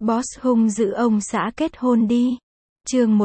Boss hung dữ ông xã kết hôn đi. Chương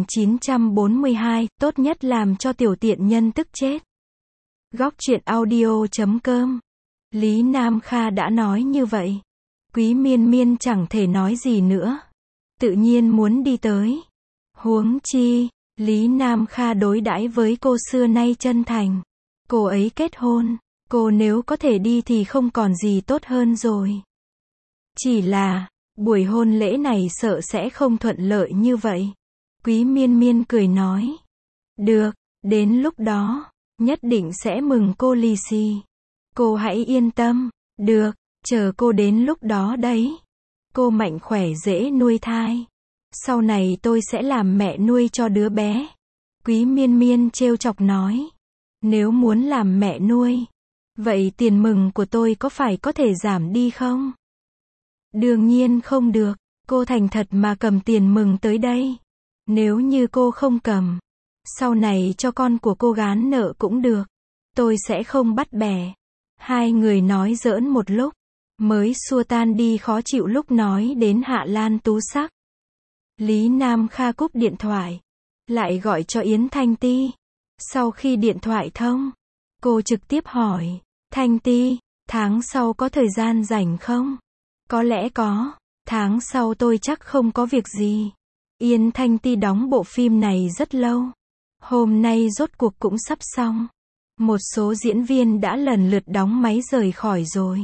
1942, tốt nhất làm cho tiểu tiện nhân tức chết. Góc truyện audio.com. Lý Nam Kha đã nói như vậy. Quý Miên Miên chẳng thể nói gì nữa. Tự nhiên muốn đi tới. Huống chi, Lý Nam Kha đối đãi với cô xưa nay chân thành. Cô ấy kết hôn, cô nếu có thể đi thì không còn gì tốt hơn rồi. Chỉ là, buổi hôn lễ này sợ sẽ không thuận lợi như vậy. Quý Miên Miên cười nói. Được, đến lúc đó, nhất định sẽ mừng cô lì xì. Cô hãy yên tâm. Được, chờ cô đến lúc đó đấy. Cô mạnh khỏe dễ nuôi thai. Sau này tôi sẽ làm mẹ nuôi cho đứa bé. Quý Miên Miên trêu chọc nói. Nếu muốn làm mẹ nuôi, vậy tiền mừng của tôi có thể giảm đi không? Đương nhiên không được. Cô thành thật mà cầm tiền mừng tới đây. Nếu như cô không cầm, sau này cho con của cô gán nợ cũng được. Tôi sẽ không bắt bẻ. Hai người nói giỡn một lúc, mới xua tan đi khó chịu lúc nói đến Hạ Lan Tú Sắc. Lý Nam Kha cúp điện thoại, lại gọi cho Yến Thanh Ti. Sau khi điện thoại thông, cô trực tiếp hỏi, Thanh Ti, tháng sau có thời gian rảnh không? Có lẽ có, tháng sau tôi chắc không có việc gì. Yến Thanh Ti đóng bộ phim này rất lâu. Hôm nay rốt cuộc cũng sắp xong. Một số diễn viên đã lần lượt đóng máy rời khỏi rồi.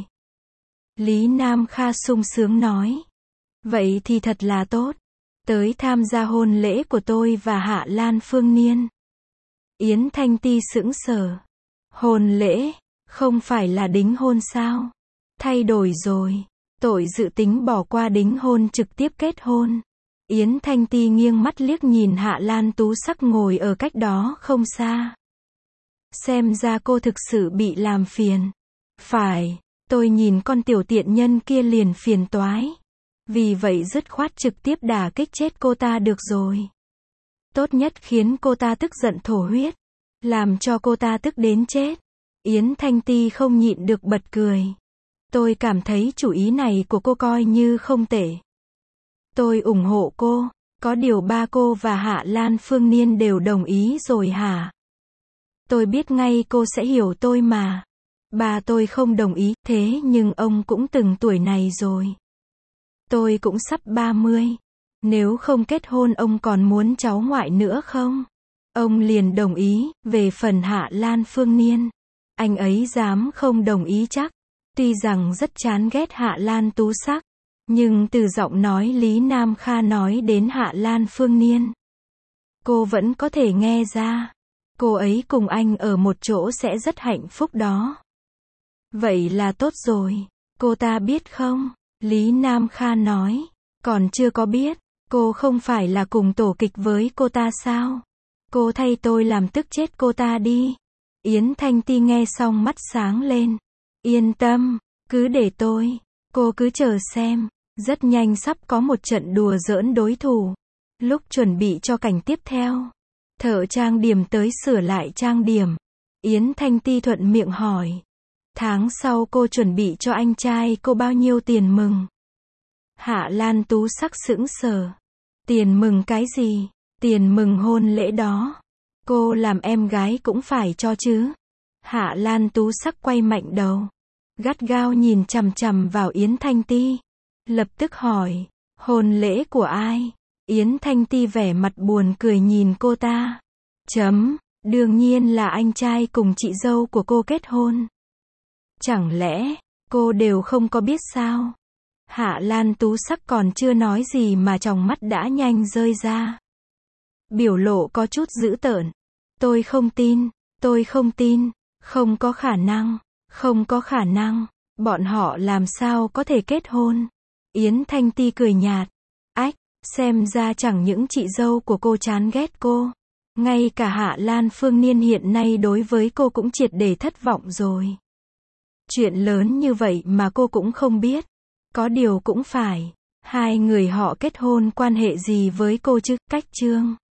Lý Nam Kha sung sướng nói. Vậy thì thật là tốt. Tới tham gia hôn lễ của tôi và Hạ Lan Phương Niên. Yến Thanh Ti sững sờ. Hôn lễ, không phải là đính hôn sao? Thay đổi rồi. Tội dự tính bỏ qua đính hôn trực tiếp kết hôn. Yến Thanh Ti nghiêng mắt liếc nhìn Hạ Lan Tú Sắc ngồi ở cách đó không xa. Xem ra cô thực sự bị làm phiền. Phải, tôi nhìn con tiểu tiện nhân kia liền phiền toái. Vì vậy dứt khoát trực tiếp đả kích chết cô ta được rồi. Tốt nhất khiến cô ta tức giận thổ huyết. Làm cho cô ta tức đến chết. Yến Thanh Ti không nhịn được bật cười. Tôi cảm thấy chủ ý này của cô coi như không tệ. Tôi ủng hộ cô. Có điều ba cô và Hạ Lan Phương Niên đều đồng ý rồi hả? Tôi biết ngay cô sẽ hiểu tôi mà. Ba tôi không đồng ý, thế nhưng ông cũng từng tuổi này rồi. Tôi cũng sắp 30. Nếu không kết hôn ông còn muốn cháu ngoại nữa không? Ông liền đồng ý. Về phần Hạ Lan Phương Niên, anh ấy dám không đồng ý chắc. Tuy rằng rất chán ghét Hạ Lan Tú Sắc, nhưng từ giọng nói Lý Nam Kha nói đến Hạ Lan Phương Niên, cô vẫn có thể nghe ra. Cô ấy cùng anh ở một chỗ sẽ rất hạnh phúc đó. Vậy là tốt rồi. Cô ta biết không? Lý Nam Kha nói. Còn chưa có biết. Cô không phải là cùng tổ kịch với cô ta sao? Cô thay tôi làm tức chết cô ta đi. Yến Thanh Ti nghe xong mắt sáng lên. Yên tâm, cứ để tôi. Cô cứ chờ xem. Rất nhanh sắp có một trận đùa giỡn đối thủ. Lúc chuẩn bị cho cảnh tiếp theo, thợ trang điểm tới sửa lại trang điểm. Yến Thanh Ti thuận miệng hỏi. Tháng sau cô chuẩn bị cho anh trai cô bao nhiêu tiền mừng? Hạ Lan Tú Sắc sững sờ. Tiền mừng cái gì? Tiền mừng hôn lễ đó. Cô làm em gái cũng phải cho chứ. Hạ Lan Tú Sắc quay mạnh đầu. Gắt gao nhìn chằm chằm vào Yến Thanh Ti. Lập tức hỏi. Hôn lễ của ai? Yến Thanh Ti vẻ mặt buồn cười nhìn cô ta. Đương nhiên là anh trai cùng chị dâu của cô kết hôn. Chẳng lẽ, cô đều không có biết sao? Hạ Lan Tú Sắc còn chưa nói gì mà tròng mắt đã nhanh rơi ra. Biểu lộ có chút dữ tợn. Tôi không tin, không có khả năng, bọn họ làm sao có thể kết hôn? Yến Thanh Ti cười nhạt. Ách, xem ra chẳng những chị dâu của cô chán ghét cô. Ngay cả Hạ Lan Phương Niên hiện nay đối với cô cũng triệt để thất vọng rồi. Chuyện lớn như vậy mà cô cũng không biết. Có điều cũng phải. Hai người họ kết hôn quan hệ gì với cô chứ? Cách chương